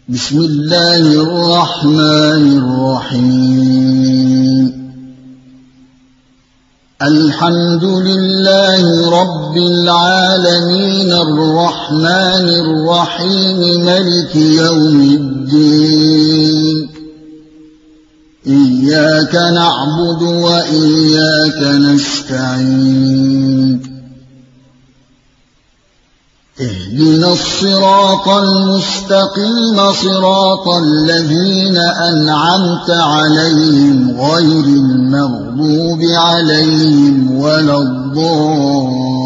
بسم الله الرحمن الرحيم الحمد لله رب العالمين الرحمن الرحيم مالك يوم الدين إياك نعبد وإياك نستعين اهدنا الصراط المستقيم صراط الذين أنعمت عليهم غير المغضوب عليهم ولا الضالين